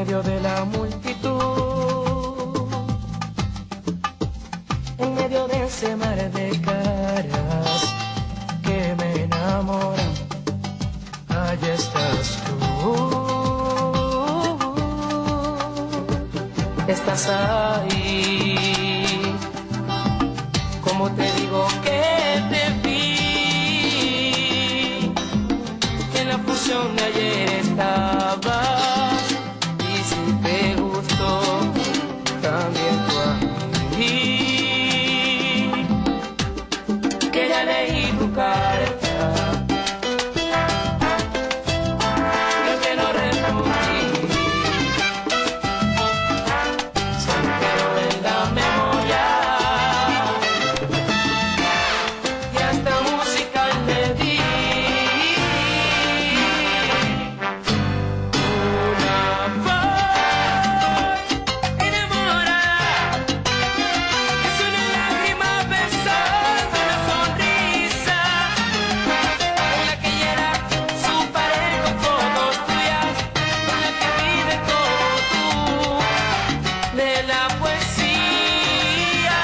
medio de la multitud, en medio de ese mar de caras que me enamoran, allí estás tú. Estás ahí, como te digo que te vi, en la fusión de ayer estabas, y si te gustó, también tú a mí, que ya leí tu carta, yo que no respondí, solo quedó en la memoria, y hasta música le di. Una voz enamorada, es una lágrima besando una sonrisa, con la que llena su pared con fotos tuyas, con la que vive como tú, de la poesía.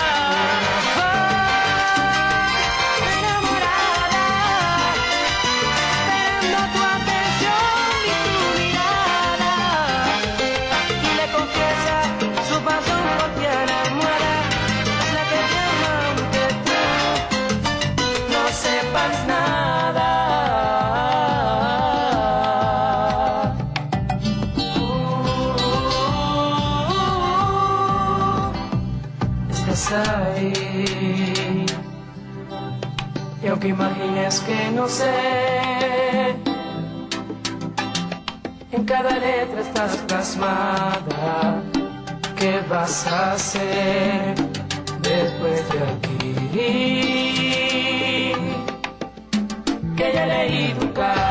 Enamorada, esperando tu atención y tu mirada, y le confiesa su pasión porque enamora, es la que te ama aunque tú no sepas nada. Estás ahí, y aunque imagines que no sé, en cada letra estás plasmada. ¿Qué vas a hacer después de aquí? Que ya leí tu carta.